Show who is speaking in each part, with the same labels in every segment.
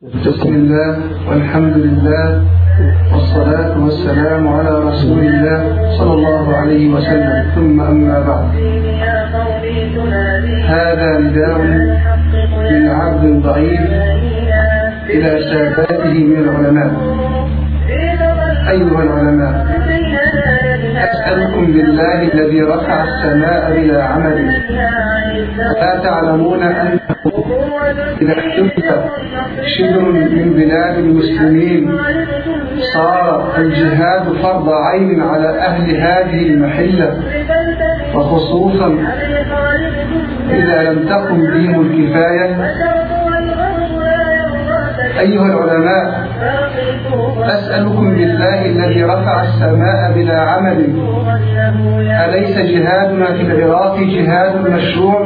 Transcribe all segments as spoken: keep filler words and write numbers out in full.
Speaker 1: بسم الله والحمد لله والصلاة والسلام على رسول الله صلى الله عليه وسلم، ثم أما بعد. هذا نداء من عبد ضعيف إلى ساداته من العلماء. أيها العلماء، أسألكم بالله الذي رفع السماء بلا عمل، لا تعلمون أنه إذا احتفل شبر من بلاد المسلمين صار الجهاد فرض عين على أهل هذه المحلة، وخصوصا إذا لم تقم بهم الكفاية؟ أيها العلماء، أسألكم بالله الذي رفع السماء بلا عمل، أليس جهادنا في العراق جهاد مشروع؟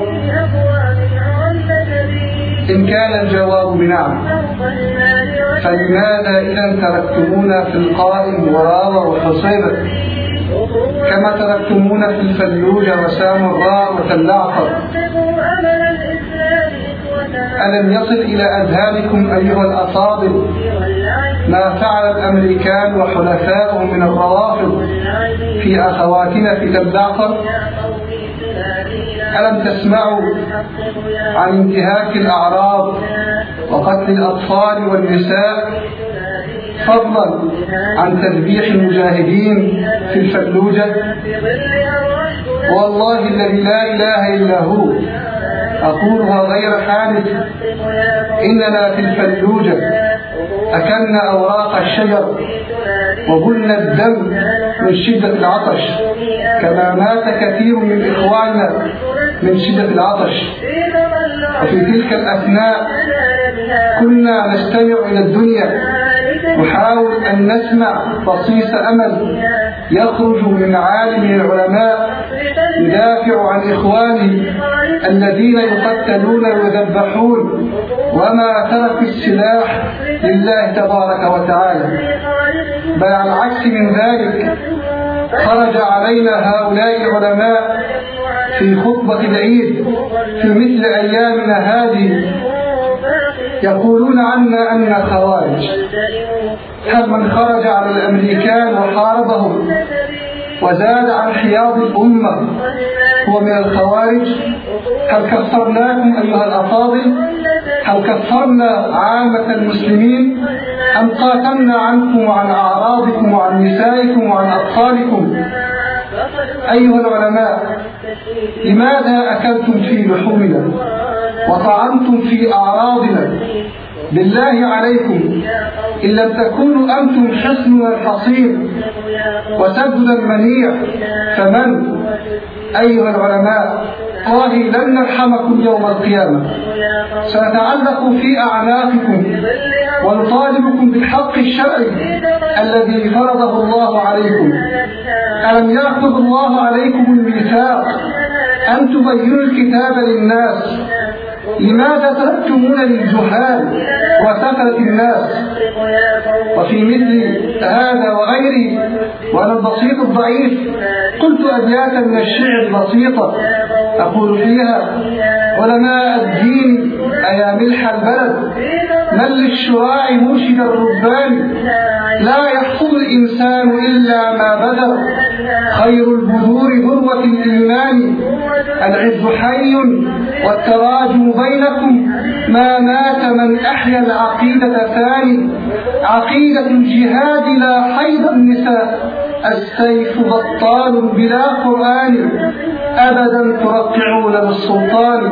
Speaker 1: إن كان الجواب بنعم، فلماذا إذا تركتمونا في القائم وراوة وحصيبة، كما تركتمونا في الفلوجة وسامراء وتلعفر؟ ألم يصل إلى أذهانكم أيها الأفاضل ما فعل الأمريكان وحلفائهم من الروافض في أخواتنا في تلعفر؟ ألم تسمعوا عن انتهاك الأعراض وقتل الأطفال والنساء، فضلا عن تذبيح المجاهدين في الفلوجة؟ والله الذي لا إله إلا هو أقولها غير حادث، إننا في الفلوجة أكلنا أوراق الشجر وبلنا الدم من شدة العطش، كما مات كثير من إخواننا من شدة العطش. وفي تلك الأثناء كنا نستمع إلى الدنيا، نحاول أن نسمع بصيص أمل يخرج من عالم من العلماء يدافع عن إخوانه الذين يقتلون ويذبحون وما ترك السلاح لله تبارك وتعالى، بل على العكس من ذلك خرج علينا هؤلاء العلماء في خطبة العيد في مثل أيامنا هذه يقولون عنا أن خوارج. هل من خرج على الأمريكان وحاربهم وزاد عن حياض الأمة هو من الخوارج؟ هل كفرناكم أيها الأفاضل؟ هل كفرنا عامة المسلمين؟ أم قاتلنا عنكم وعن أعراضكم وعن نسائكم وعن أطفالكم؟ أيها العلماء، لماذا أكلتم في لحومنا وطعنتم في أعراضنا؟ بالله عليكم، إن لم تكونوا أنتم حصننا الحصين وسدنا المنيع فمن؟ أيها العلماء، والله لن نرحمكم يوم القيامة، سنتعلق في أعناقكم ونطالبكم بالحق الشرعي الذي فرضه الله عليكم. ألم يأخذ الله عليكم الميثاق أن تبينوا الكتاب للناس؟ لماذا تركتمون للجهال وسفلة الناس؟ وفي مثل هذا وغيره، وأنا البسيط الضعيف قلت أبياتا من الشعر البسيطة أقول فيها: علماء الدين أيا ملح البلد، من للشراع مرشد الربان، لا يحفظ الإنسان إلا ما بذر، خير البذور ذروة الإيمان، العز حي والتراجم بينكم، ما مات من أحيا العقيدة ثاني، عقيدة الجهاد لا حيض النساء، السيف بطال بلا قرآن، أبدا ترقعون بالسلطان،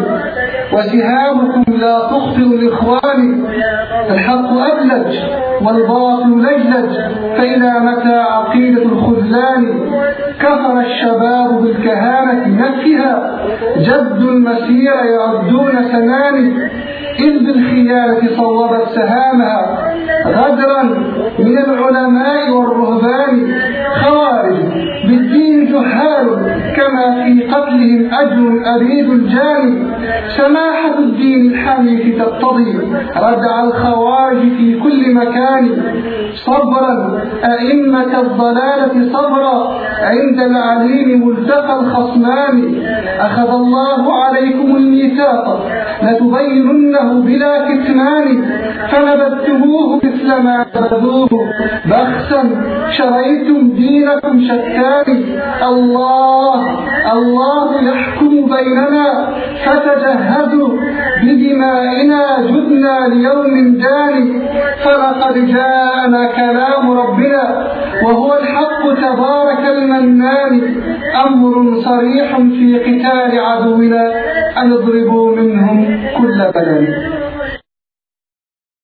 Speaker 1: وسهامكم لا تخطئ الإخوان، الحق أبلج والباطل لجلج، فإلى متى عقيدة الخذلان؟ كفر الشباب بالكهانة نفسها، جد المسير يعدون سنان، إذ بالخيانة صوبت سهامها، غدرا من العلماء والرهبان، خوارج بالدين جهال، كما في قتلهم أجر أبيد الجاني، سماحة الدين الحنيف تقتضي ردع الخوارج في كل مكان، صبرا أئمة الضلالة صبرا، عند العليم ملتقى الخصمان، أخذ الله عليكم الميثاق لتبيننه بلا كتمان، فنبذتموه مثل ما نبذوه بخسا شريتم دينكم شتان. الله الله يحكم بيننا فتجهزوا بدمائنا جدنا ليوم داني. فلقد جاءنا كلام ربنا وهو الحق تبارك المنان. أمر صريح في قتال عدونا أن اضربوا منهم كل بلد.